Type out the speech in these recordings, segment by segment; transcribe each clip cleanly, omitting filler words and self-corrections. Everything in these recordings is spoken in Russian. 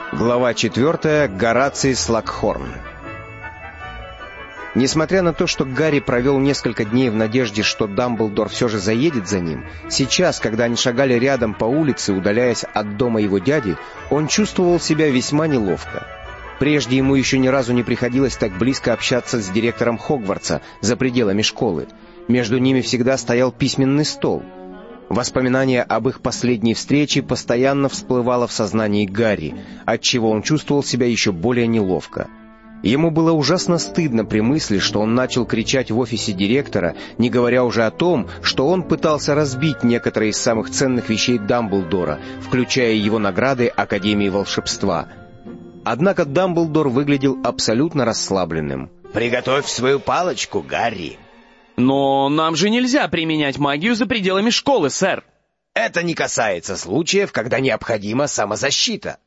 Глава 4. Гораций Слакхорн. Несмотря на то, что Гарри провел несколько дней в надежде, что Дамблдор все же заедет за ним, сейчас, когда они шагали рядом по улице, удаляясь от дома его дяди, он чувствовал себя весьма неловко. Прежде ему еще ни разу не приходилось так близко общаться с директором Хогвартса за пределами школы. Между ними всегда стоял письменный стол. Воспоминание об их последней встрече постоянно всплывало в сознании Гарри, отчего он чувствовал себя еще более неловко. Ему было ужасно стыдно при мысли, что он начал кричать в офисе директора, не говоря уже о том, что он пытался разбить некоторые из самых ценных вещей Дамблдора, включая его награды Академии волшебства. Однако Дамблдор выглядел абсолютно расслабленным. «Приготовь свою палочку, Гарри!» «Но нам же нельзя применять магию за пределами школы, сэр!» «Это не касается случаев, когда необходима самозащита.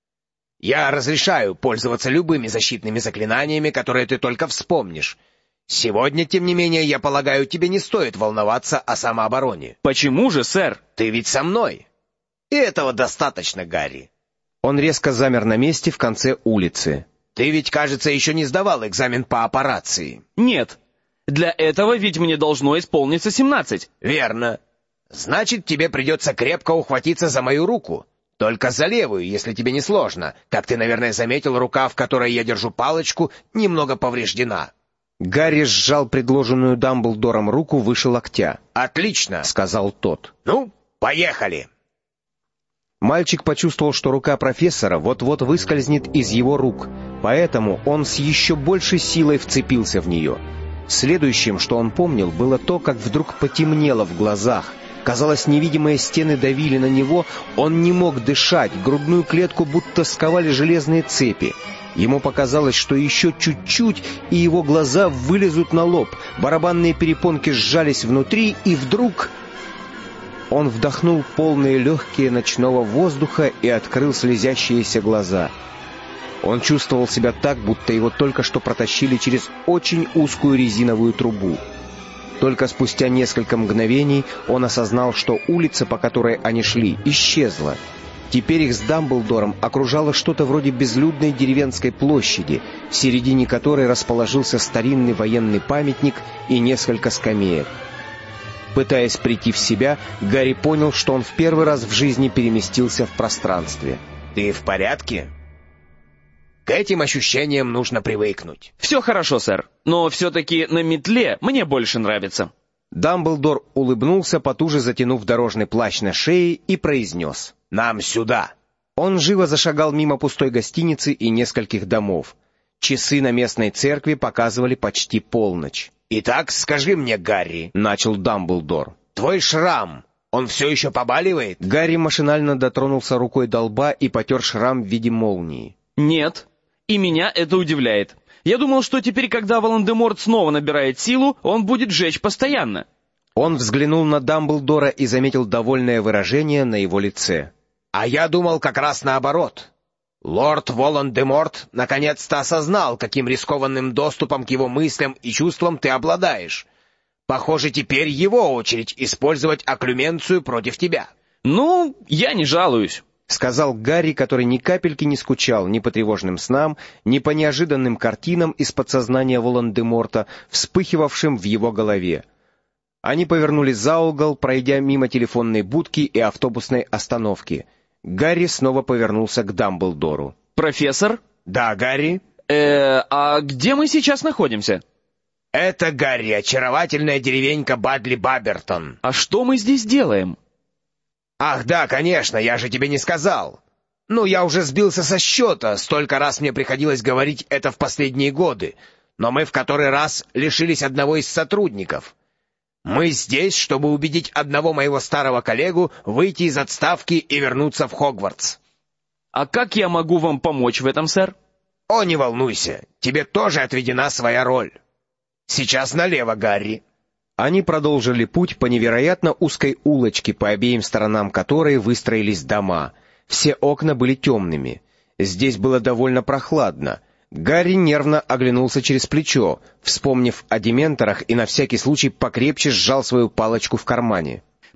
Я разрешаю пользоваться любыми защитными заклинаниями, которые ты только вспомнишь. Сегодня, тем не менее, я полагаю, тебе не стоит волноваться о самообороне». «Почему же, сэр?» «Ты ведь со мной. И этого достаточно, Гарри». Он резко замер на месте в конце улицы. «Ты ведь, кажется, еще не сдавал экзамен по аппарации». «Нет. Для этого ведь мне должно исполниться 17. «Верно. Значит, тебе придется крепко ухватиться за мою руку. Только за левую, если тебе не сложно. Как ты, наверное, заметил, рука, в которой я держу палочку, немного повреждена». Гарри сжал предложенную Дамблдором руку выше локтя. «Отлично», — сказал тот. «Ну, поехали». Мальчик почувствовал, что рука профессора вот-вот выскользнет из его рук, поэтому он с еще большей силой вцепился в нее. Следующим, что он помнил, было то, как вдруг потемнело в глазах. Казалось, невидимые стены давили на него, он не мог дышать, грудную клетку будто сковали железные цепи. Ему показалось, что еще чуть-чуть, и его глаза вылезут на лоб, барабанные перепонки сжались внутри, и вдруг... Он вдохнул полные легкие ночного воздуха и открыл слезящиеся глаза. Он чувствовал себя так, будто его только что протащили через очень узкую резиновую трубу. Только спустя несколько мгновений он осознал, что улица, по которой они шли, исчезла. Теперь их с Дамблдором окружало что-то вроде безлюдной деревенской площади, в середине которой расположился старинный военный памятник и несколько скамеек. Пытаясь прийти в себя, Гарри понял, что он в первый раз в жизни переместился в пространстве. «Ты в порядке? К этим ощущениям нужно привыкнуть». «Все хорошо, сэр, но все-таки на метле мне больше нравится». Дамблдор улыбнулся, потуже затянув дорожный плащ на шее, и произнес: «Нам сюда». Он живо зашагал мимо пустой гостиницы и нескольких домов. Часы на местной церкви показывали почти полночь. «Итак, скажи мне, Гарри», — начал Дамблдор, — «твой шрам, он все еще побаливает?» Гарри машинально дотронулся рукой до лба и потер шрам в виде молнии. «Нет, и меня это удивляет. Я думал, что теперь, когда Волан-де-Морт снова набирает силу, он будет жечь постоянно». Он взглянул на Дамблдора и заметил довольное выражение на его лице. «А я думал как раз наоборот. Лорд Волан-де-Морт наконец-то осознал, каким рискованным доступом к его мыслям и чувствам ты обладаешь. Похоже, теперь его очередь использовать окклюменцию против тебя». «Ну, я не жалуюсь», — сказал Гарри, который ни капельки не скучал ни по тревожным снам, ни по неожиданным картинам из подсознания Волан-де-Морта, вспыхивавшим в его голове. Они повернули за угол, пройдя мимо телефонной будки и автобусной остановки. Гарри снова повернулся к Дамблдору. «Профессор?» «Да, Гарри?» А где мы сейчас находимся?» «Это, Гарри, очаровательная деревенька Бадли-Бабертон». «А что мы здесь делаем?» «Ах, да, конечно, я же тебе не сказал. Ну, я уже сбился со счета, столько раз мне приходилось говорить это в последние годы, но мы в который раз лишились одного из сотрудников. Мы здесь, чтобы убедить одного моего старого коллегу выйти из отставки и вернуться в Хогвартс». «А как я могу вам помочь в этом, сэр?» «О, не волнуйся, тебе тоже отведена своя роль. Сейчас налево, Гарри». Они продолжили путь по невероятно узкой улочке, по обеим сторонам которой выстроились дома. Все окна были темными. Здесь было довольно прохладно. Гарри нервно оглянулся через плечо, вспомнив о дементорах, и на всякий случай покрепче сжал свою палочку в кармане.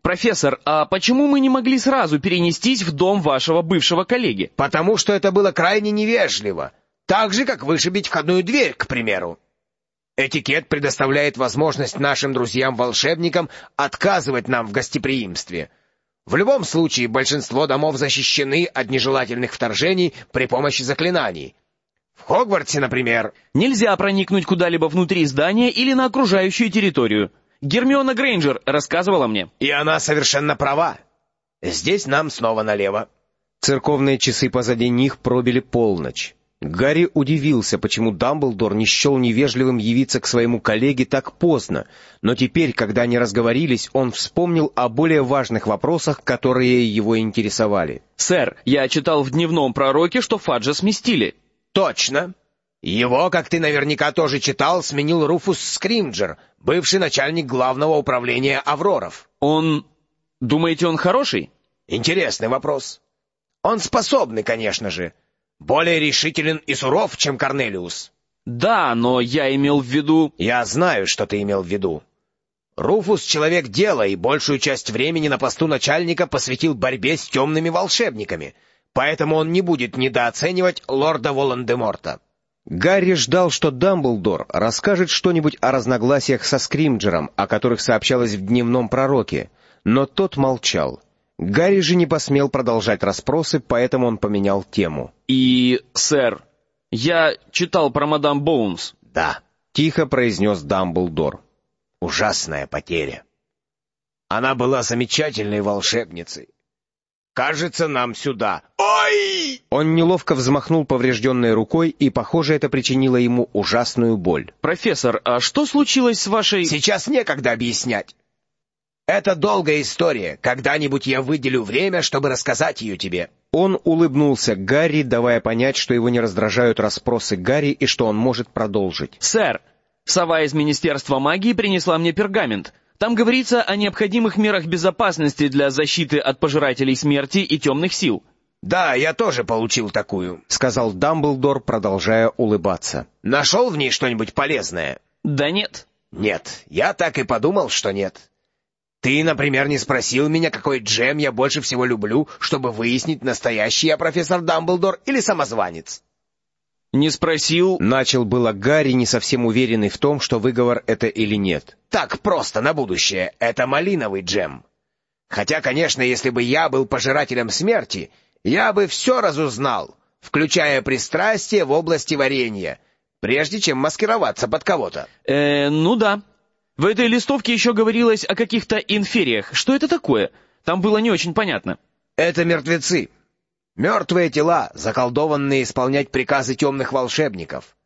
Профессор, а почему мы не могли сразу перенестись в дом вашего бывшего коллеги? Потому что это было крайне невежливо. Так же, как вышибить входную дверь, к примеру. Этикет предоставляет возможность нашим друзьям-волшебникам отказывать нам в гостеприимстве. В любом случае, большинство домов защищены от нежелательных вторжений при помощи заклинаний. В Хогвартсе, например... Нельзя проникнуть куда-либо внутри здания или на окружающую территорию. Гермиона Грейнджер рассказывала мне. И она совершенно права. Здесь нам снова налево. Церковные часы позади них пробили полночь. Гарри удивился, почему Дамблдор не счел невежливым явиться к своему коллеге так поздно, но теперь, когда они разговорились, он вспомнил о более важных вопросах, которые его интересовали. «Сэр, я читал в дневном пророке, что Фаджа сместили». «Точно. Его, как ты наверняка тоже читал, сменил Руфус Скримджер, бывший начальник главного управления Авроров». «Он... Думаете, он хороший?» «Интересный вопрос. Он способный, конечно же. Более решителен и суров, чем Корнелиус». «Да, но я имел в виду...» «Я знаю, что ты имел в виду. Руфус — человек дела, и большую часть времени на посту начальника посвятил борьбе с темными волшебниками, поэтому он не будет недооценивать лорда Волан-де-Морта». Гарри ждал, что Дамблдор расскажет что-нибудь о разногласиях со Скримджером, о которых сообщалось в дневном пророке, но тот молчал. Гарри же не посмел продолжать расспросы, поэтому он поменял тему. «И, сэр, я читал про мадам Боунс». «Да», — тихо произнес Дамблдор. «Ужасная потеря. Она была замечательной волшебницей. Кажется, нам сюда». «Ой!» Он неловко взмахнул поврежденной рукой, и, похоже, это причинило ему ужасную боль. «Профессор, а что случилось с вашей...» «Сейчас некогда объяснять. Это долгая история. Когда-нибудь я выделю время, чтобы рассказать ее тебе». Он улыбнулся Гарри, давая понять, что его не раздражают расспросы Гарри и что он может продолжить. «Сэр, сова из Министерства магии принесла мне пергамент. Там говорится о необходимых мерах безопасности для защиты от пожирателей смерти и темных сил». «Да, я тоже получил такую», — сказал Дамблдор, продолжая улыбаться. «Нашел в ней что-нибудь полезное?» «Да нет». «Нет, я так и подумал, что нет. Ты, например, не спросил меня, какой джем я больше всего люблю, чтобы выяснить, настоящий я профессор Дамблдор или самозванец». «Не спросил...» Начал было Гарри, не совсем уверенный в том, что выговор это или нет. «Так просто, на будущее. Это малиновый джем. Хотя, конечно, если бы я был пожирателем смерти, я бы все разузнал, включая пристрастие в области варенья, прежде чем маскироваться под кого-то». Ну да. В этой листовке еще говорилось о каких-то инфериях. Что это такое? Там было не очень понятно. «Это мертвецы. Мертвые тела, заколдованные исполнять приказы темных волшебников.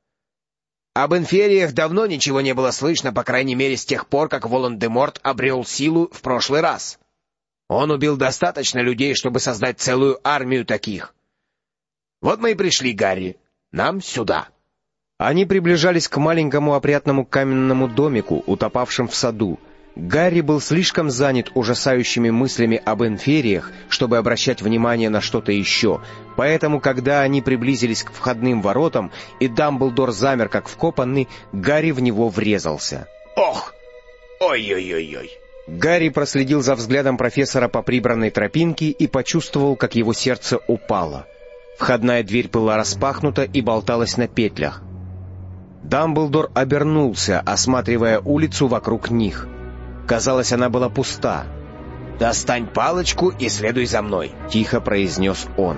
Об инфериях давно ничего не было слышно, по крайней мере, с тех пор, как Волан-де-Морт обрел силу в прошлый раз. Он убил достаточно людей, чтобы создать целую армию таких. Вот мы и пришли, Гарри. Нам сюда». Они приближались к маленькому опрятному каменному домику, утопавшим в саду. Гарри был слишком занят ужасающими мыслями об инфериях, чтобы обращать внимание на что-то еще. Поэтому, когда они приблизились к входным воротам, и Дамблдор замер как вкопанный, Гарри в него врезался. «Ох! Ой-ой-ой-ой!» Гарри проследил за взглядом профессора по прибранной тропинке и почувствовал, как его сердце упало. Входная дверь была распахнута и болталась на петлях. Дамблдор обернулся, осматривая улицу вокруг них. Казалось, она была пуста. «Достань палочку и следуй за мной», — тихо произнес он.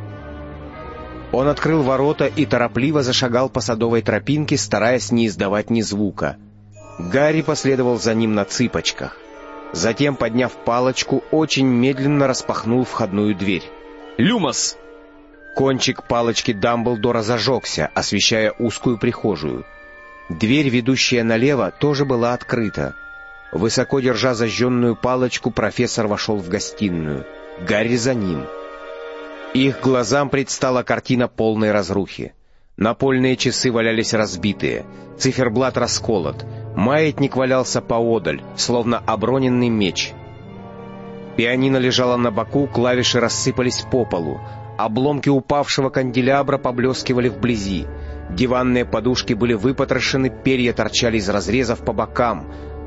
Он открыл ворота и торопливо зашагал по садовой тропинке, стараясь не издавать ни звука. Гарри последовал за ним на цыпочках. Затем, подняв палочку, очень медленно распахнул входную дверь. «Люмос!» Кончик палочки Дамблдора зажегся, освещая узкую прихожую. Дверь, ведущая налево, тоже была открыта. Высоко держа зажженную палочку, профессор вошел в гостиную. Гарри за ним. Их глазам предстала картина полной разрухи. Напольные часы валялись разбитые, циферблат расколот, маятник валялся поодаль, словно оброненный меч. Пианино лежало на боку, клавиши рассыпались по полу, обломки упавшего канделябра поблескивали вблизи, диванные подушки были выпотрошены, перья торчали из разрезов по бокам.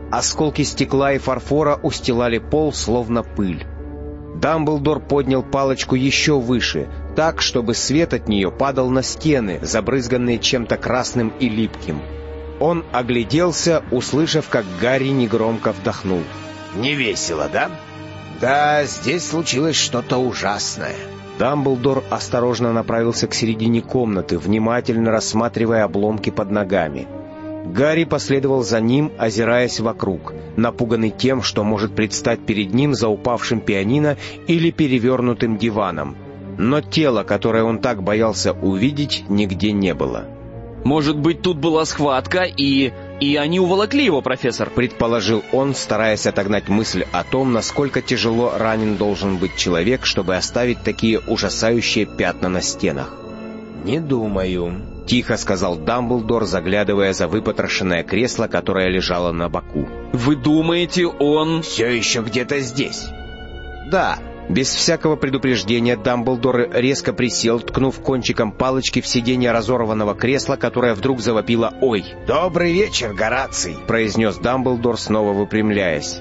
Осколки стекла и фарфора устилали пол, словно пыль. Дамблдор поднял палочку еще выше, так, чтобы свет от нее падал на стены, забрызганные чем-то красным и липким. Он огляделся, услышав, как Гарри негромко вдохнул. «Не весело, да?» «Да, здесь случилось что-то ужасное». Дамблдор осторожно направился к середине комнаты, внимательно рассматривая обломки под ногами. Гарри последовал за ним, озираясь вокруг, напуганный тем, что может предстать перед ним за упавшим пианино или перевернутым диваном. Но тела, которое он так боялся увидеть, нигде не было. «Может быть, тут была схватка, и они уволокли его, профессор?» — предположил он, стараясь отогнать мысль о том, насколько тяжело ранен должен быть человек, чтобы оставить такие ужасающие пятна на стенах. «Не думаю», — тихо сказал Дамблдор, заглядывая за выпотрошенное кресло, которое лежало на боку. «Вы думаете, он...» «Все еще где-то здесь?» «Да». Без всякого предупреждения Дамблдор резко присел, ткнув кончиком палочки в сиденье разорванного кресла, которое вдруг завопило «Ой!». «Добрый вечер, Гораций!» — произнес Дамблдор, снова выпрямляясь.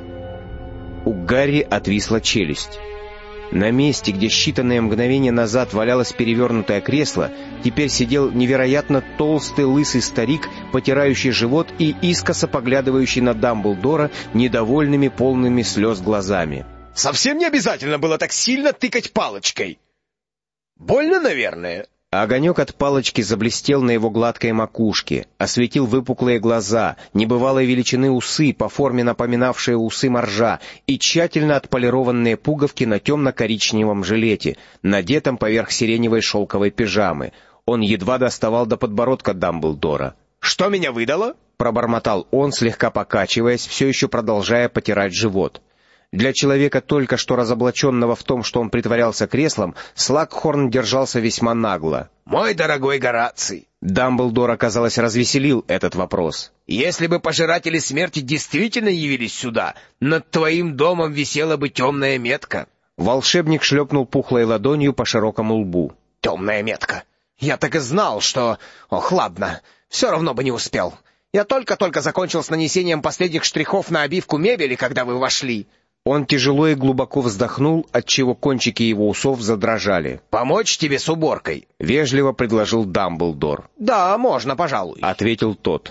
У Гарри отвисла челюсть. На месте, где считанные мгновения назад валялось перевернутое кресло, теперь сидел невероятно толстый лысый старик, потирающий живот и искоса поглядывающий на Дамблдора недовольными, полными слез глазами. «Совсем не обязательно было так сильно тыкать палочкой. Больно, наверное?» Огонек от палочки заблестел на его гладкой макушке, осветил выпуклые глаза, небывалой величины усы, по форме напоминавшие усы моржа, и тщательно отполированные пуговки на темно-коричневом жилете, надетом поверх сиреневой шелковой пижамы. Он едва доставал до подбородка Дамблдора. «Что меня выдало?» — пробормотал он, слегка покачиваясь, все еще продолжая потирать живот. Для человека, только что разоблаченного в том, что он притворялся креслом, Слакхорн держался весьма нагло. «Мой дорогой Гораций!» Дамблдора, казалось, развеселил этот вопрос. «Если бы пожиратели смерти действительно явились сюда, над твоим домом висела бы темная метка». Волшебник шлепнул пухлой ладонью по широкому лбу. «Темная метка! Я так и знал, что... Ох, ладно, все равно бы не успел. Я только-только закончил с нанесением последних штрихов на обивку мебели, когда вы вошли». Он тяжело и глубоко вздохнул, отчего кончики его усов задрожали. «Помочь тебе с уборкой?» — вежливо предложил Дамблдор. «Да, можно, пожалуй», — ответил тот.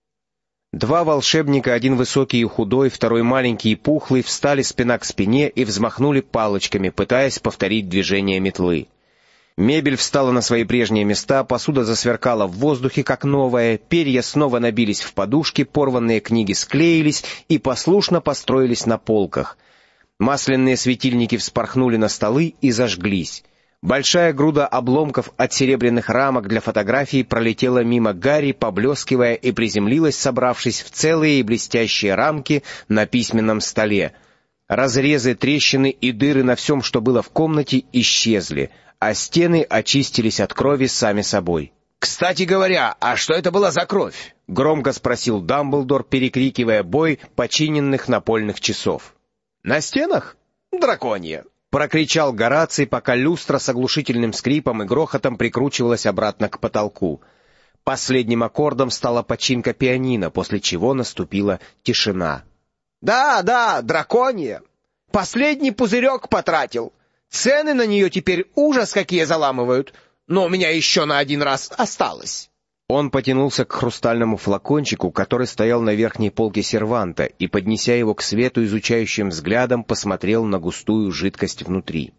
Два волшебника, один высокий и худой, второй маленький и пухлый, встали спина к спине и взмахнули палочками, пытаясь повторить движение метлы. Мебель встала на свои прежние места, посуда засверкала в воздухе, как новая, перья снова набились в подушки, порванные книги склеились и послушно построились на полках. Масляные светильники вспорхнули на столы и зажглись. Большая груда обломков от серебряных рамок для фотографий пролетела мимо Гарри, поблескивая, и приземлилась, собравшись в целые и блестящие рамки на письменном столе. Разрезы, трещины и дыры на всем, что было в комнате, исчезли, а стены очистились от крови сами собой. «Кстати говоря, а что это была за кровь?» — громко спросил Дамблдор, перекрикивая бой починенных напольных часов. «На стенах? Драконья!» — прокричал Гораций, пока люстра с оглушительным скрипом и грохотом прикручивалась обратно к потолку. Последним аккордом стала починка пианино, после чего наступила тишина. «Да, драконья! Последний пузырек потратил. Цены на нее теперь ужас какие заламывают, но у меня еще на один раз осталось». Он потянулся к хрустальному флакончику, который стоял на верхней полке серванта, и, поднеся его к свету изучающим взглядом, посмотрел на густую жидкость внутри.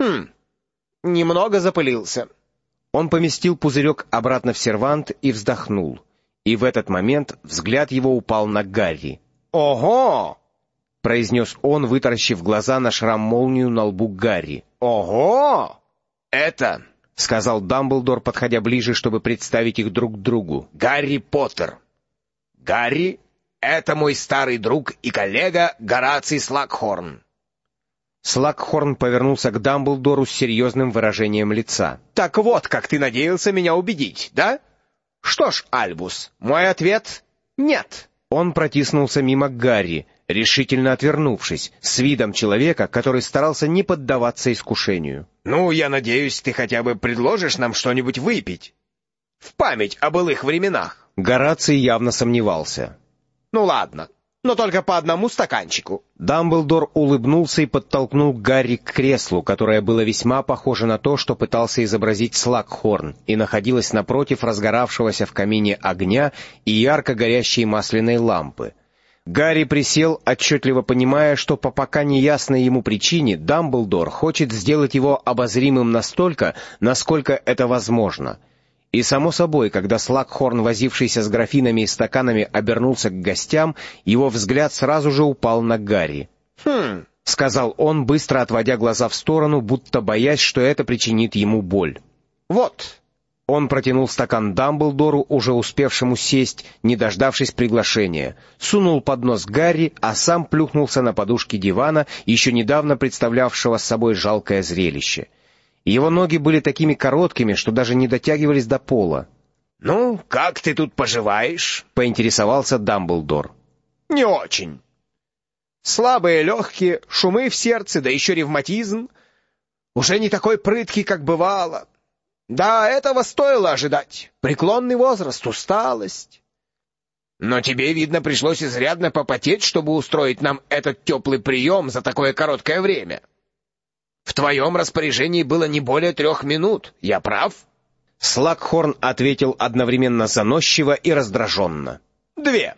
Немного запылился». Он поместил пузырек обратно в сервант и вздохнул. И в этот момент взгляд его упал на Гарри. «Ого!» — произнес он, вытаращив глаза на шрам-молнию на лбу Гарри. «Ого! Это...» — сказал Дамблдор, подходя ближе, чтобы представить их друг другу. «Гарри Поттер. Гарри — это мой старый друг и коллега Гораций Слакхорн». Слакхорн повернулся к Дамблдору с серьезным выражением лица. «Так вот, как ты надеялся меня убедить, да? Что ж, Альбус, мой ответ — нет». Он протиснулся мимо Гарри, решительно отвернувшись, с видом человека, который старался не поддаваться искушению. «Ну, я надеюсь, ты хотя бы предложишь нам что-нибудь выпить. В память о былых временах». Гораций явно сомневался. «Ну ладно, но только по одному стаканчику». Дамблдор улыбнулся и подтолкнул Гарри к креслу, которое было весьма похоже на то, что пытался изобразить Слакхорн, и находилось напротив разгоравшегося в камине огня и ярко горящей масляной лампы. Гарри присел, отчетливо понимая, что по пока неясной ему причине Дамблдор хочет сделать его обозримым настолько, насколько это возможно. И, само собой, когда Слакхорн, возившийся с графинами и стаканами, обернулся к гостям, его взгляд сразу же упал на Гарри. «Хм», — сказал он, быстро отводя глаза в сторону, будто боясь, что это причинит ему боль. «Вот». Он протянул стакан Дамблдору, уже успевшему сесть, не дождавшись приглашения, сунул под нос Гарри, а сам плюхнулся на подушки дивана, еще недавно представлявшего собой жалкое зрелище. Его ноги были такими короткими, что даже не дотягивались до пола. «Ну, как ты тут поживаешь?» — поинтересовался Дамблдор. «Не очень. Слабые легкие, шумы в сердце, да еще ревматизм. Уже не такой прыткий, как бывало. Да, этого стоило ожидать. Преклонный возраст, усталость. Но тебе, видно, пришлось изрядно попотеть, чтобы устроить нам этот теплый прием за такое короткое время. В твоем распоряжении было не более 3 минут. Я прав?» Слакхорн ответил одновременно заносчиво и раздраженно. 2.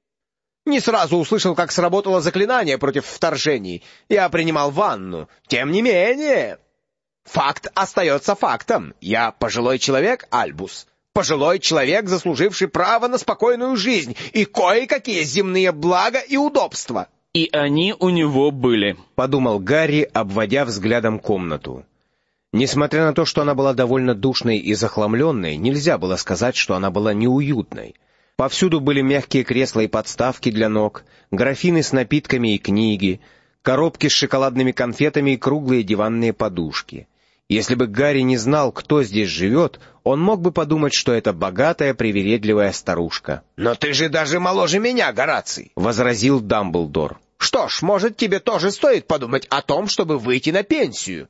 Не сразу услышал, как сработало заклинание против вторжений. Я принимал ванну. Тем не менее... Факт остается фактом. Я пожилой человек, Альбус. Пожилой человек, заслуживший право на спокойную жизнь и кое-какие земные блага и удобства. И они у него были, — подумал Гарри, обводя взглядом комнату. Несмотря на то, что она была довольно душной и захламленной, нельзя было сказать, что она была неуютной. Повсюду были мягкие кресла и подставки для ног, графины с напитками и книги, коробки с шоколадными конфетами и круглые диванные подушки. Если бы Гарри не знал, кто здесь живет, он мог бы подумать, что это богатая, привередливая старушка. «Но ты же даже моложе меня, Гораций!» — возразил Дамблдор. «Что ж, может, тебе тоже стоит подумать о том, чтобы выйти на пенсию?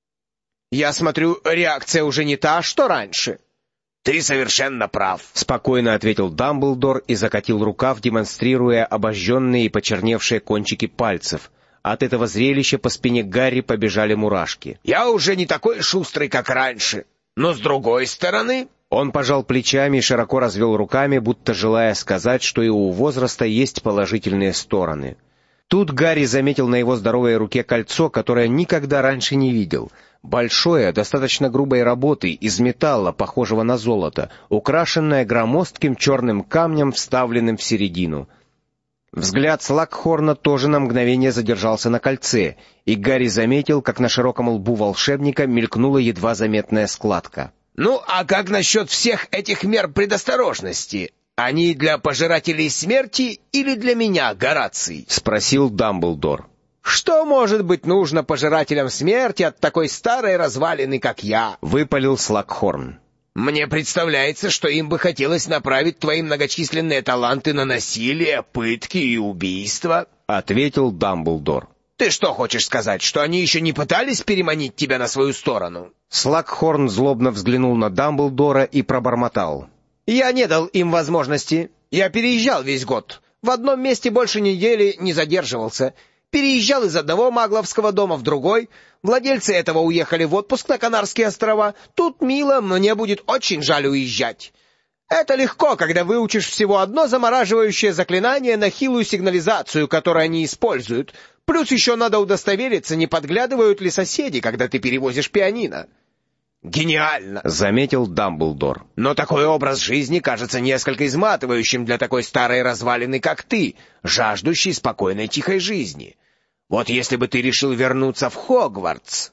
Я смотрю, реакция уже не та, что раньше». «Ты совершенно прав», — спокойно ответил Дамблдор и закатил рукав, демонстрируя обожженные и почерневшие кончики пальцев. От этого зрелища по спине Гарри побежали мурашки. «Я уже не такой шустрый, как раньше. Но с другой стороны...» Он пожал плечами и широко развел руками, будто желая сказать, что и у возраста есть положительные стороны. Тут Гарри заметил на его здоровой руке кольцо, которое никогда раньше не видел. Большое, достаточно грубой работы, из металла, похожего на золото, украшенное громоздким черным камнем, вставленным в середину. Взгляд Слакхорна тоже на мгновение задержался на кольце, и Гарри заметил, как на широком лбу волшебника мелькнула едва заметная складка. «Ну, а как насчет всех этих мер предосторожности? Они для пожирателей смерти или для меня, Гораций?» — спросил Дамблдор. «Что может быть нужно пожирателям смерти от такой старой развалины, как я?» — выпалил Слакхорн. «Мне представляется, что им бы хотелось направить твои многочисленные таланты на насилие, пытки и убийства», — ответил Дамблдор. «Ты что хочешь сказать, что они еще не пытались переманить тебя на свою сторону?» Слакхорн злобно взглянул на Дамблдора и пробормотал. «Я не дал им возможности. Я переезжал весь год. В одном месте больше недели не задерживался. Переезжал из одного магловского дома в другой. Владельцы этого уехали в отпуск на Канарские острова. Тут мило, но мне будет очень жаль уезжать. Это легко, когда выучишь всего одно замораживающее заклинание на хилую сигнализацию, которую они используют. Плюс еще надо удостовериться, не подглядывают ли соседи, когда ты перевозишь пианино». «Гениально!» — заметил Дамблдор. «Но такой образ жизни кажется несколько изматывающим для такой старой развалины, как ты, жаждущей спокойной тихой жизни. Вот если бы ты решил вернуться в Хогвартс...»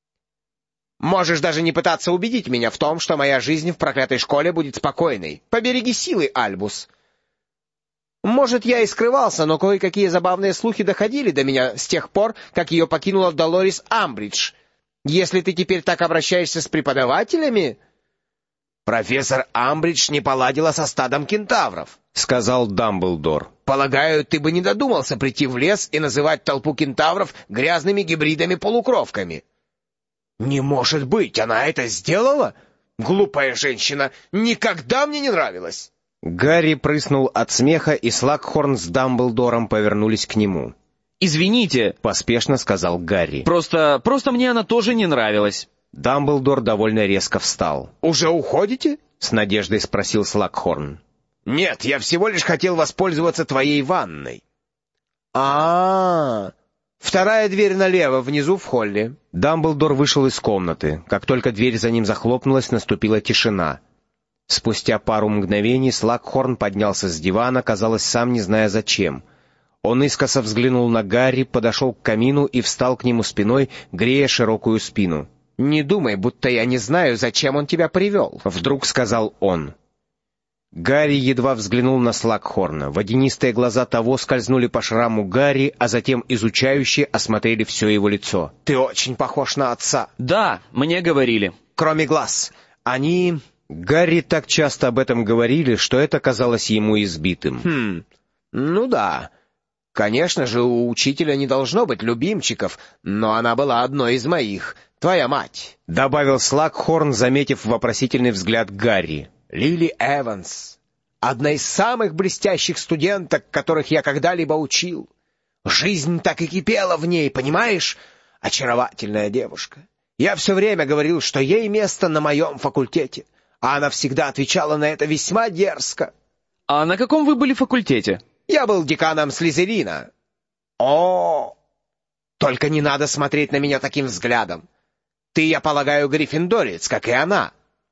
«Можешь даже не пытаться убедить меня в том, что моя жизнь в проклятой школе будет спокойной. Побереги силы, Альбус. Может, я и скрывался, но кое-какие забавные слухи доходили до меня с тех пор, как ее покинула Долорис Амбридж. Если ты теперь так обращаешься с преподавателями...» «Профессор Амбридж не поладила со стадом кентавров», — сказал Дамблдор. «Полагаю, ты бы не додумался прийти в лес и называть толпу кентавров грязными гибридами-полукровками». «Не может быть, она это сделала? Глупая женщина, никогда мне не нравилась». Гарри прыснул от смеха, и Слакхорн с Дамблдором повернулись к нему. «Извините», — поспешно сказал Гарри. Просто мне она тоже не нравилась». Дамблдор довольно резко встал. «Уже уходите?» — с надеждой спросил Слакхорн. «Нет, я всего лишь хотел воспользоваться твоей ванной». Вторая дверь налево, внизу в холле». Дамблдор вышел из комнаты. Как только дверь за ним захлопнулась, наступила тишина. Спустя пару мгновений Слакхорн поднялся с дивана, казалось, сам не зная зачем. Он искоса взглянул на Гарри, подошел к камину и встал к нему спиной, грея широкую спину. «Не думай, будто я не знаю, зачем он тебя привел», — вдруг сказал он. Гарри едва взглянул на Слакхорна. Водянистые глаза того скользнули по шраму Гарри, а затем изучающе осмотрели все его лицо. «Ты очень похож на отца». «Да, мне говорили». «Кроме глаз. Они...» Гарри так часто об этом говорили, что это казалось ему избитым. Ну да. Конечно же, у учителя не должно быть любимчиков, но она была одной из моих. Твоя мать», — добавил Слакхорн, заметив вопросительный взгляд Гарри. «Лили Эванс, одна из самых блестящих студенток, которых я когда-либо учил. Жизнь так и кипела в ней, понимаешь? Очаровательная девушка. Я все время говорил, что ей место на моем факультете, а она всегда отвечала на это весьма дерзко». «А на каком вы были факультете?» «Я был деканом Слизерина». «О, только не надо смотреть на меня таким взглядом. Ты, я полагаю, гриффиндорец, как и она».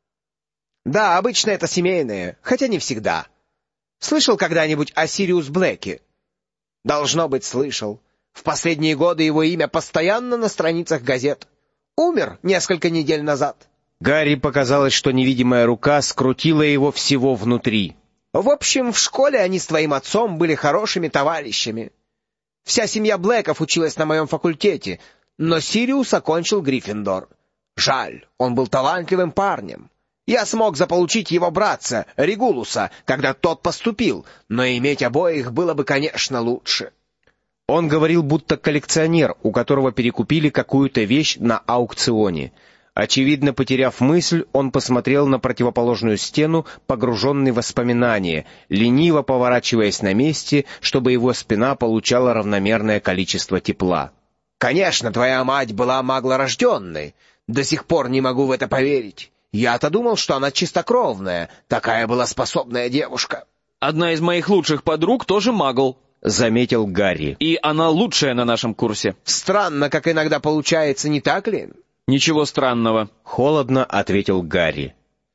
«Да, обычно это семейное, хотя не всегда. Слышал когда-нибудь о Сириус Блэке?» «Должно быть, слышал. В последние годы его имя постоянно на страницах газет. Умер несколько недель назад». Гарри показалось, что невидимая рука скрутила его всего внутри. «В общем, в школе они с твоим отцом были хорошими товарищами. Вся семья Блэков училась на моем факультете, но Сириус окончил Гриффиндор. Жаль, он был талантливым парнем. Я смог заполучить его братца, Регулуса, когда тот поступил, но иметь обоих было бы, конечно, лучше». Он говорил, будто коллекционер, у которого перекупили какую-то вещь на аукционе. Очевидно, потеряв мысль, он посмотрел на противоположную стену, погруженный в воспоминания, лениво поворачиваясь на месте, чтобы его спина получала равномерное количество тепла. «Конечно, твоя мать была маглорожденной. До сих пор не могу в это поверить. Я-то думал, что она чистокровная. Такая была способная девушка». «Одна из моих лучших подруг тоже магл», — заметил Гарри. «И она лучшая на нашем курсе». «Странно, как иногда получается, не так ли?» «Ничего странного», — холодно ответил Гарри.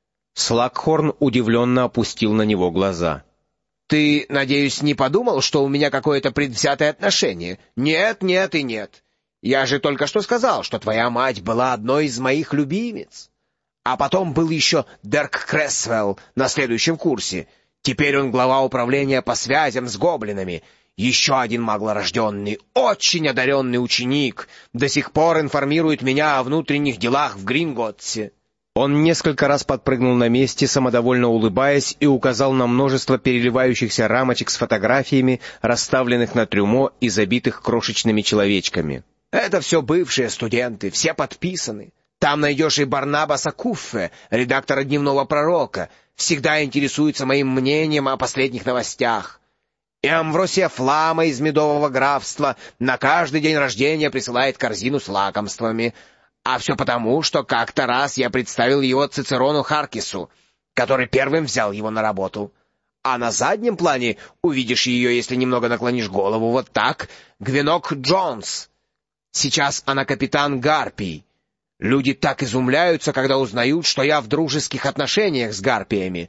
Слакхорн удивленно опустил на него глаза. «Ты, надеюсь, не подумал, что у меня какое-то предвзятое отношение? Нет, нет и нет. Я же только что сказал, что твоя мать была одной из моих любимец. А потом был еще Дерк Крэсвелл на следующем курсе. Теперь он глава управления по связям с гоблинами. Еще один маглорожденный, очень одаренный ученик. До сих пор информирует меня о внутренних делах в Гринготтсе». Он несколько раз подпрыгнул на месте, самодовольно улыбаясь, и указал на множество переливающихся рамочек с фотографиями, расставленных на трюмо и забитых крошечными человечками. «Это все бывшие студенты, все подписаны. Там найдешь и Барнабаса Куффе, редактора «Дневного пророка», всегда интересуется моим мнением о последних новостях. И Амвросия Флама из Медового графства на каждый день рождения присылает корзину с лакомствами. А все потому, что как-то раз я представил его Цицерону Харкису, который первым взял его на работу. А на заднем плане увидишь ее, если немного наклонишь голову, вот так, Гвенок Джонс. Сейчас она капитан Гарпий. Люди так изумляются, когда узнают, что я в дружеских отношениях с гарпиями.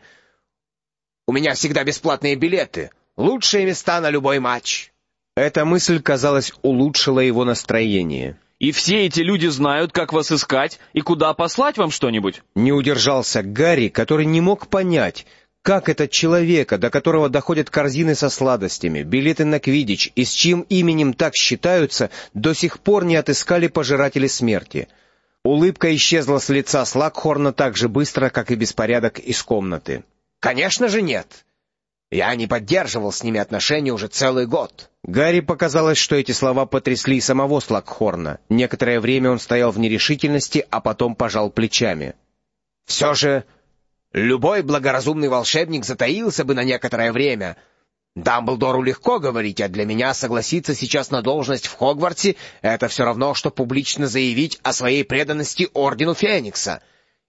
У меня всегда бесплатные билеты, лучшие места на любой матч». Эта мысль, казалось, улучшила его настроение. «И все эти люди знают, как вас искать и куда послать вам что-нибудь?» Не удержался Гарри, который не мог понять, как этот человека, до которого доходят корзины со сладостями, билеты на квиддич и с чьим именем так считаются, до сих пор не отыскали пожиратели смерти. Улыбка исчезла с лица Слакхорна так же быстро, как и беспорядок из комнаты. «Конечно же нет. Я не поддерживал с ними отношения уже целый год». Гарри показалось, что эти слова потрясли и самого Слакхорна. Некоторое время он стоял в нерешительности, а потом пожал плечами. «Все же Любой благоразумный волшебник затаился бы на некоторое время. Дамблдору легко говорить, а для меня согласиться сейчас на должность в Хогвартсе — это все равно, что публично заявить о своей преданности Ордену Феникса.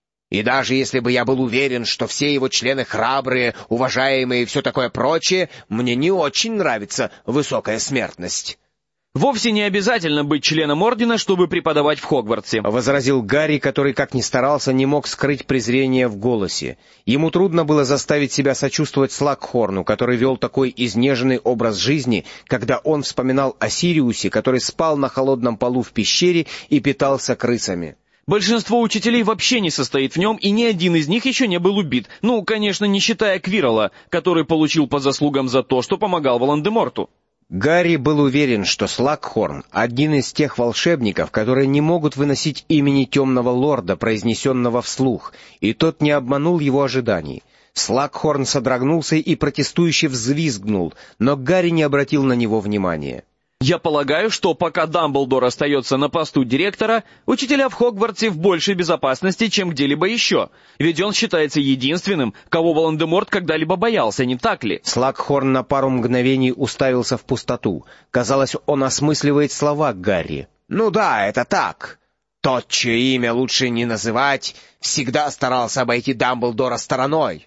И даже если бы я был уверен, что все его члены храбрые, уважаемые и все такое прочее, мне не очень нравится высокая смертность. «Вовсе не обязательно быть членом Ордена, чтобы преподавать в Хогвартсе», — возразил Гарри, который, как ни старался, не мог скрыть презрение в голосе. Ему трудно было заставить себя сочувствовать Слакхорну, который вел такой изнеженный образ жизни, когда он вспоминал о Сириусе, который спал на холодном полу в пещере и питался крысами. «Большинство учителей вообще не состоит в нем, и ни один из них еще не был убит. Ну, конечно, не считая Квиррелла, который получил по заслугам за то, что помогал Волан-де-Морту». Гарри был уверен, что Слакхорн — один из тех волшебников, которые не могут выносить имени Темного Лорда, произнесенного вслух, и тот не обманул его ожиданий. Слакхорн содрогнулся и протестующе взвизгнул, но Гарри не обратил на него внимания. «Я полагаю, что пока Дамблдор остается на посту директора, учителя в Хогвартсе в большей безопасности, чем где-либо еще. Ведь он считается единственным, кого Волан-де-Морт когда-либо боялся, не так ли?» Слакхорн на пару мгновений уставился в пустоту. Казалось, он осмысливает слова Гарри. «Ну да, это так. Тот, чье имя лучше не называть, всегда старался обойти Дамблдора стороной.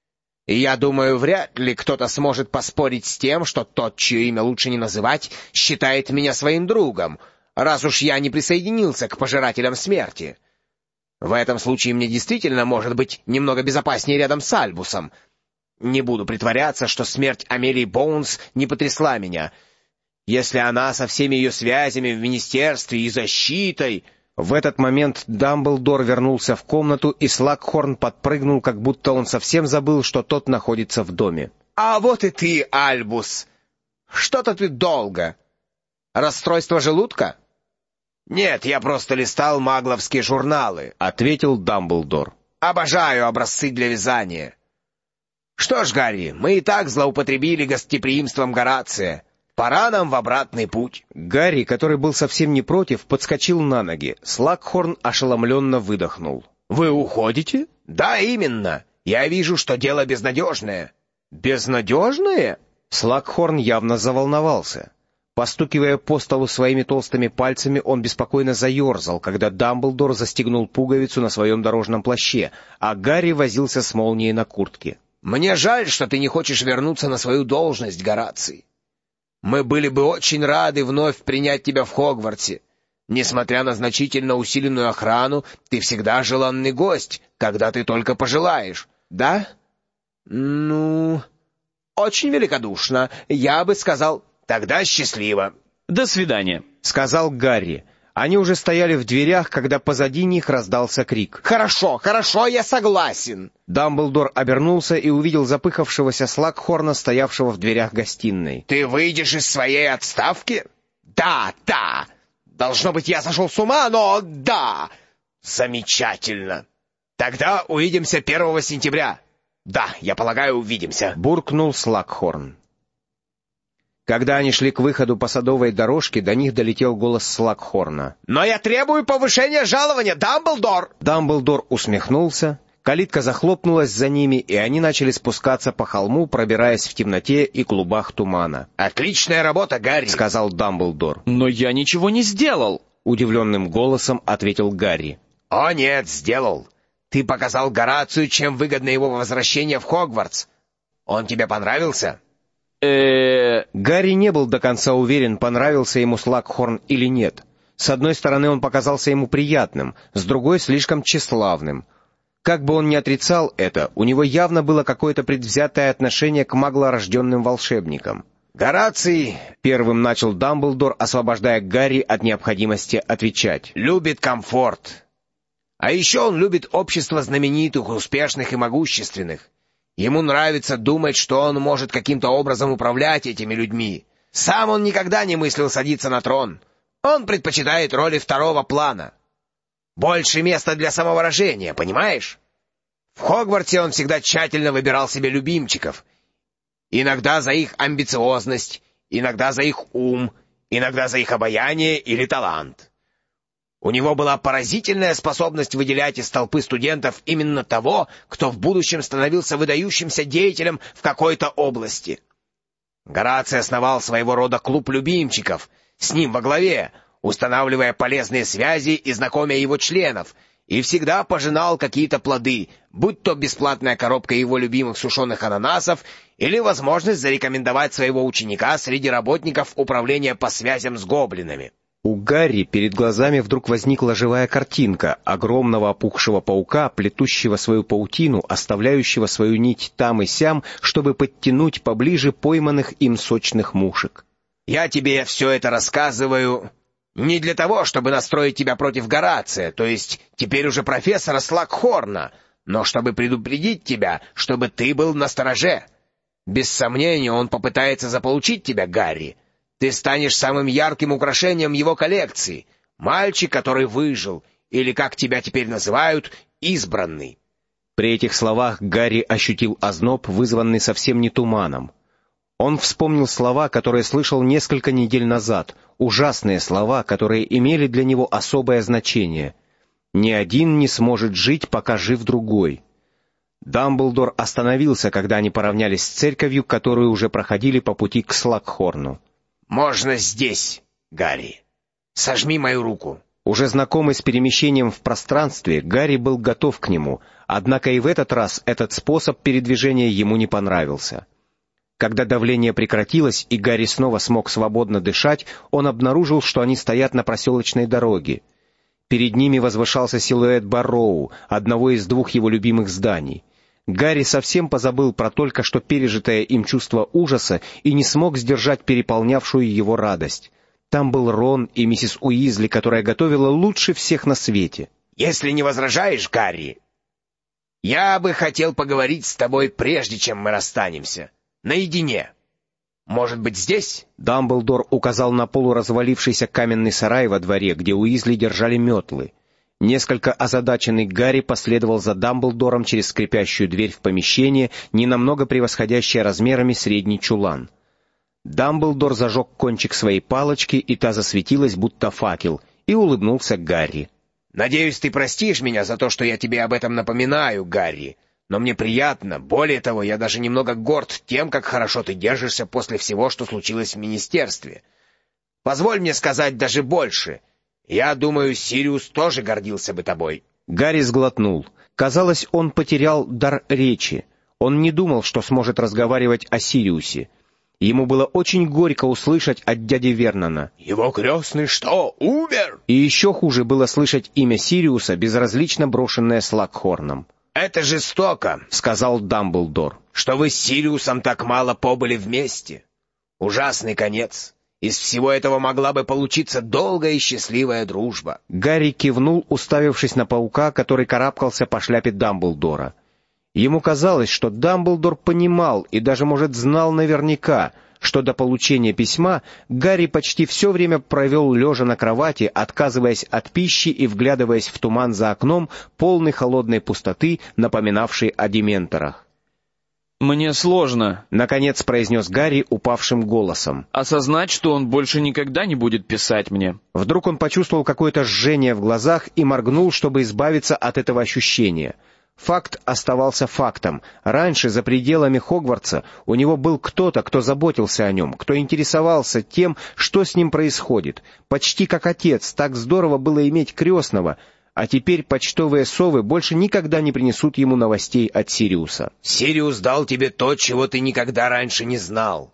И я думаю, вряд ли кто-то сможет поспорить с тем, что тот, чье имя лучше не называть, считает меня своим другом, раз уж я не присоединился к пожирателям смерти. В этом случае мне действительно может быть немного безопаснее рядом с Альбусом. Не буду притворяться, что смерть Амелии Боунс не потрясла меня. Если она со всеми ее связями в министерстве и защитой...» В этот момент Дамблдор вернулся в комнату, и Слакхорн подпрыгнул, как будто он совсем забыл, что тот находится в доме. «А вот и ты, Альбус! Что-то ты долго. Расстройство желудка?» «Нет, я просто листал магловские журналы», — ответил Дамблдор. «Обожаю образцы для вязания. Что ж, Гарри, мы и так злоупотребили гостеприимством Горация. Пора нам в обратный путь». Гарри, который был совсем не против, подскочил на ноги. Слакхорн ошеломленно выдохнул. «Вы уходите?» «Да, именно. Я вижу, что дело безнадежное». «Безнадежное?» Слакхорн явно заволновался. Постукивая по столу своими толстыми пальцами, он беспокойно заерзал, когда Дамблдор застегнул пуговицу на своем дорожном плаще, а Гарри возился с молнией на куртке. «Мне жаль, что ты не хочешь вернуться на свою должность, Гораций. Мы были бы очень рады вновь принять тебя в Хогвартсе. Несмотря на значительно усиленную охрану, ты всегда желанный гость, когда ты только пожелаешь. Да? Ну, очень великодушно. Я бы сказал, тогда счастливо». «До свидания», — сказал Гарри. Они уже стояли в дверях, когда позади них раздался крик. «Хорошо, хорошо, я согласен». Дамблдор обернулся и увидел запыхавшегося Слакхорна, стоявшего в дверях гостиной. «Ты выйдешь из своей отставки?» «Да, да. Должно быть, я сошел с ума, но да. Замечательно. Тогда увидимся 1 сентября. Да, я полагаю, увидимся», — буркнул Слакхорн. Когда они шли к выходу по садовой дорожке, до них долетел голос Слакхорна. «Но я требую повышения жалования, Дамблдор!» Дамблдор усмехнулся, калитка захлопнулась за ними, и они начали спускаться по холму, пробираясь в темноте и клубах тумана. «Отличная работа, Гарри!» — сказал Дамблдор. «Но я ничего не сделал!» — удивленным голосом ответил Гарри. «О нет, сделал! Ты показал Горацию, чем выгодно его возвращение в Хогвартс. Он тебе понравился?» Гарри не был до конца уверен, понравился ему Слакхорн или нет. С одной стороны, он показался ему приятным, с другой — слишком тщеславным. Как бы он ни отрицал это, у него явно было какое-то предвзятое отношение к маглорожденным волшебникам. «Гораций», — первым начал Дамблдор, освобождая Гарри от необходимости отвечать, — «любит комфорт. А еще он любит общество знаменитых, успешных и могущественных. Ему нравится думать, что он может каким-то образом управлять этими людьми. Сам он никогда не мыслил садиться на трон. Он предпочитает роли второго плана. Больше места для самовыражения, понимаешь? В Хогвартсе он всегда тщательно выбирал себе любимчиков. Иногда за их амбициозность, иногда за их ум, иногда за их обаяние или талант. У него была поразительная способность выделять из толпы студентов именно того, кто в будущем становился выдающимся деятелем в какой-то области. Гораций основал своего рода клуб любимчиков, с ним во главе, устанавливая полезные связи и знакомя его членов, и всегда пожинал какие-то плоды, будь то бесплатная коробка его любимых сушеных ананасов или возможность зарекомендовать своего ученика среди работников управления по связям с гоблинами. У Гарри перед глазами вдруг возникла живая картинка огромного опухшего паука, плетущего свою паутину, оставляющего свою нить там и сям, чтобы подтянуть поближе пойманных им сочных мушек. «Я тебе все это рассказываю не для того, чтобы настроить тебя против Горация, то есть теперь уже профессора Слакхорна, но чтобы предупредить тебя, чтобы ты был настороже. Без сомнения, он попытается заполучить тебя, Гарри. Ты станешь самым ярким украшением его коллекции, мальчик, который выжил, или, как тебя теперь называют, избранный». При этих словах Гарри ощутил озноб, вызванный совсем не туманом. Он вспомнил слова, которые слышал несколько недель назад, ужасные слова, которые имели для него особое значение. «Ни один не сможет жить, пока жив другой». Дамблдор остановился, когда они поравнялись с церковью, которую уже проходили по пути к Слакхорну. «Можно здесь, Гарри. Сожми мою руку». Уже знакомый с перемещением в пространстве, Гарри был готов к нему, однако и в этот раз этот способ передвижения ему не понравился. Когда давление прекратилось, и Гарри снова смог свободно дышать, он обнаружил, что они стоят на проселочной дороге. Перед ними возвышался силуэт Барроу, одного из двух его любимых зданий. Гарри совсем позабыл про только что пережитое им чувство ужаса и не смог сдержать переполнявшую его радость. Там был Рон и миссис Уизли, которая готовила лучше всех на свете. «Если не возражаешь, Гарри, я бы хотел поговорить с тобой, прежде чем мы расстанемся. Наедине. Может быть, здесь?» Дамблдор указал на полуразвалившийся каменный сарай во дворе, где Уизли держали метлы. Несколько озадаченный Гарри последовал за Дамблдором через скрипящую дверь в помещение, ненамного превосходящее размерами средний чулан. Дамблдор зажег кончик своей палочки, и та засветилась, будто факел, и улыбнулся Гарри. «Надеюсь, ты простишь меня за то, что я тебе об этом напоминаю, Гарри. Но мне приятно, более того, я даже немного горд тем, как хорошо ты держишься после всего, что случилось в министерстве. Позволь мне сказать даже больше. Я думаю, Сириус тоже гордился бы тобой». Гарри сглотнул. Казалось, он потерял дар речи. Он не думал, что сможет разговаривать о Сириусе. Ему было очень горько услышать от дяди Вернона: «Его крестный что, умер?» И еще хуже было слышать имя Сириуса, безразлично брошенное Слакхорном. «Это жестоко», — сказал Дамблдор, — «что вы с Сириусом так мало побыли вместе. Ужасный конец. Из всего этого могла бы получиться долгая и счастливая дружба». Гарри кивнул, уставившись на паука, который карабкался по шляпе Дамблдора. Ему казалось, что Дамблдор понимал и даже, может, знал наверняка, что до получения письма Гарри почти все время провел лежа на кровати, отказываясь от пищи и вглядываясь в туман за окном, полный холодной пустоты, напоминавшей о дементорах. «Мне сложно», — наконец произнес Гарри упавшим голосом, «осознать, что он больше никогда не будет писать мне». Вдруг он почувствовал какое-то жжение в глазах и моргнул, чтобы избавиться от этого ощущения. Факт оставался фактом. Раньше, за пределами Хогвартса, у него был кто-то, кто заботился о нем, кто интересовался тем, что с ним происходит. Почти как отец, так здорово было иметь крестного, а теперь почтовые совы больше никогда не принесут ему новостей от Сириуса. «Сириус дал тебе то, чего ты никогда раньше не знал.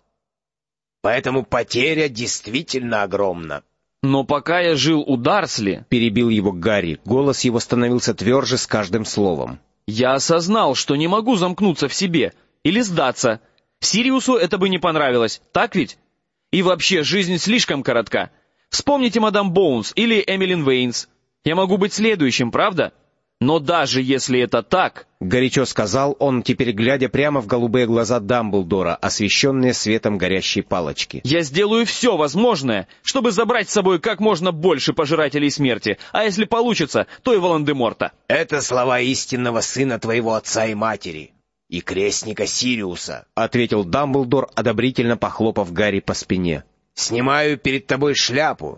Поэтому потеря действительно огромна». «Но пока я жил у Дарсли», — перебил его Гарри, голос его становился тверже с каждым словом, «я осознал, что не могу замкнуться в себе или сдаться. Сириусу это бы не понравилось, так ведь? И вообще, жизнь слишком коротка. Вспомните мадам Боунс или Эмилин Вейнс. Я могу быть следующим, правда? Но даже если это так...» — горячо сказал он, теперь глядя прямо в голубые глаза Дамблдора, освещенные светом горящей палочки. «Я сделаю все возможное, чтобы забрать с собой как можно больше пожирателей смерти, а если получится, то и Волан-де-Морта». «Это слова истинного сына твоего отца и матери, и крестника Сириуса», — ответил Дамблдор, одобрительно похлопав Гарри по спине. «Снимаю перед тобой шляпу.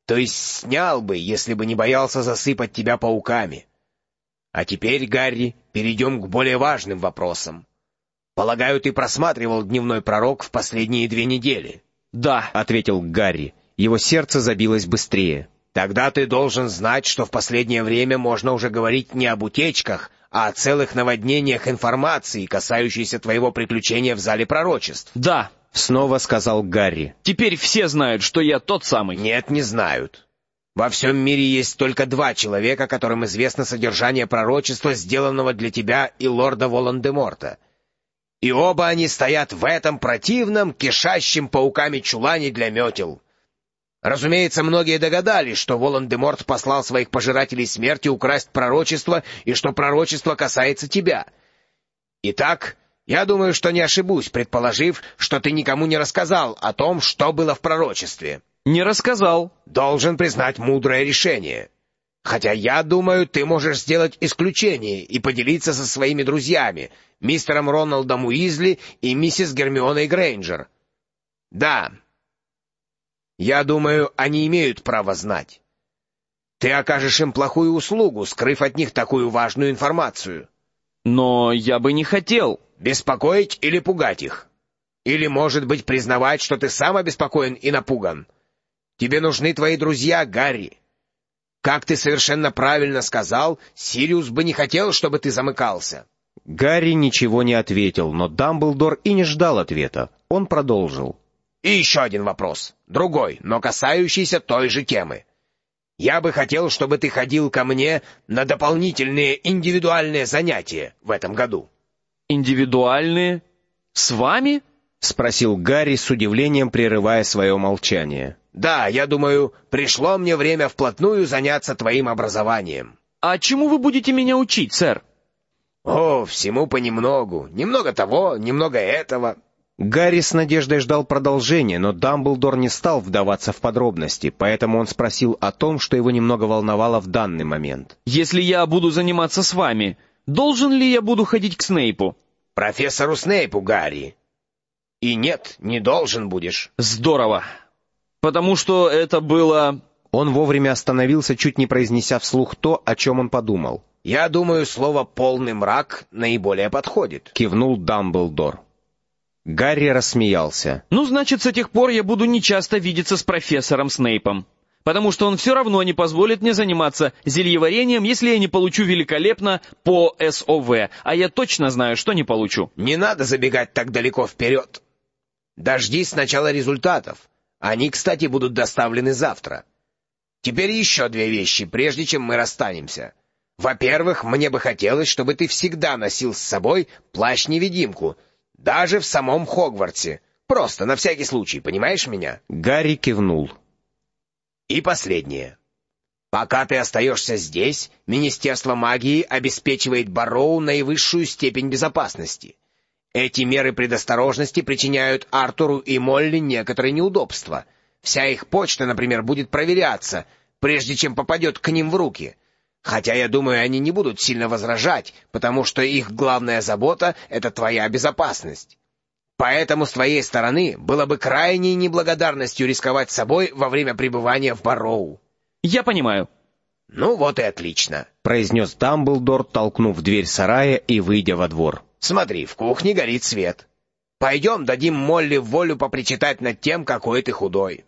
То есть снял бы, если бы не боялся засыпать тебя пауками. А теперь, Гарри, перейдем к более важным вопросам. Полагаю, ты просматривал «Дневной пророк» в последние 2 недели? «Да», — ответил Гарри. Его сердце забилось быстрее. Тогда ты должен знать, что в последнее время можно уже говорить не об утечках, а о целых наводнениях информации, касающейся твоего приключения в зале пророчеств. «Да», — снова сказал Гарри. «Теперь все знают, что я тот самый». Нет, не знают. Во всем мире есть только 2 человека, которым известно содержание пророчества, сделанного для тебя и лорда Волан-де-Морта. И оба они стоят в этом противном, кишащем пауками чулане для метел. Разумеется, многие догадались, что Волан-де-Морт послал своих пожирателей смерти украсть пророчество, и что пророчество касается тебя. Итак, я думаю, что не ошибусь, предположив, что ты никому не рассказал о том, что было в пророчестве. «Не рассказал». Должен признать мудрое решение. Хотя я думаю, ты можешь сделать исключение и поделиться со своими друзьями, мистером Роналдом Уизли и миссис Гермионой Грейнджер. Да, я думаю, они имеют право знать. Ты окажешь им плохую услугу, скрыв от них такую важную информацию. «Но я бы не хотел». Беспокоить или пугать их? Или, может быть, признавать, что ты сам обеспокоен и напуган? Тебе нужны твои друзья, Гарри. Как ты совершенно правильно сказал, Сириус бы не хотел, чтобы ты замыкался». Гарри ничего не ответил, но Дамблдор и не ждал ответа. Он продолжил. «И еще один вопрос, другой, но касающийся той же темы. Я бы хотел, чтобы ты ходил ко мне на дополнительные индивидуальные занятия в этом году». «Индивидуальные? С вами?» — спросил Гарри с удивлением, прерывая свое молчание. «Да, я думаю, пришло мне время вплотную заняться твоим образованием». «А чему вы будете меня учить, сэр?» «О, всему понемногу. Немного того, немного этого». Гарри с надеждой ждал продолжения, но Дамблдор не стал вдаваться в подробности, поэтому он спросил о том, что его немного волновало в данный момент. «Если я буду заниматься с вами, должен ли я буду ходить к Снейпу?» «Профессору Снейпу, Гарри. И нет, не должен будешь». «Здорово. Потому что это было...» Он вовремя остановился, чуть не произнеся вслух то, о чем он подумал. «Я думаю, слово «полный мрак» наиболее подходит», — кивнул Дамблдор. Гарри рассмеялся. «Ну, значит, с тех пор я буду нечасто видеться с профессором Снейпом, потому что он все равно не позволит мне заниматься зельеварением, если я не получу великолепно по СОВ, а я точно знаю, что не получу». «Не надо забегать так далеко вперед. Дождись сначала результатов. Они, кстати, будут доставлены завтра. Теперь еще 2 вещи, прежде чем мы расстанемся. Во-первых, мне бы хотелось, чтобы ты всегда носил с собой плащ-невидимку, даже в самом Хогвартсе. Просто, на всякий случай, понимаешь меня?» Гарри кивнул. «И последнее. Пока ты остаешься здесь, Министерство магии обеспечивает Барроу наивысшую степень безопасности. Эти меры предосторожности причиняют Артуру и Молли некоторые неудобства. Вся их почта, например, будет проверяться, прежде чем попадет к ним в руки. Хотя, я думаю, они не будут сильно возражать, потому что их главная забота — это твоя безопасность. Поэтому с твоей стороны было бы крайней неблагодарностью рисковать собой во время пребывания в Барроу». «Я понимаю». «Ну вот и отлично», — произнес Дамблдор, толкнув дверь сарая и выйдя во двор. «Смотри, в кухне горит свет. Пойдем, дадим Молли волю попричитать над тем, какой ты худой».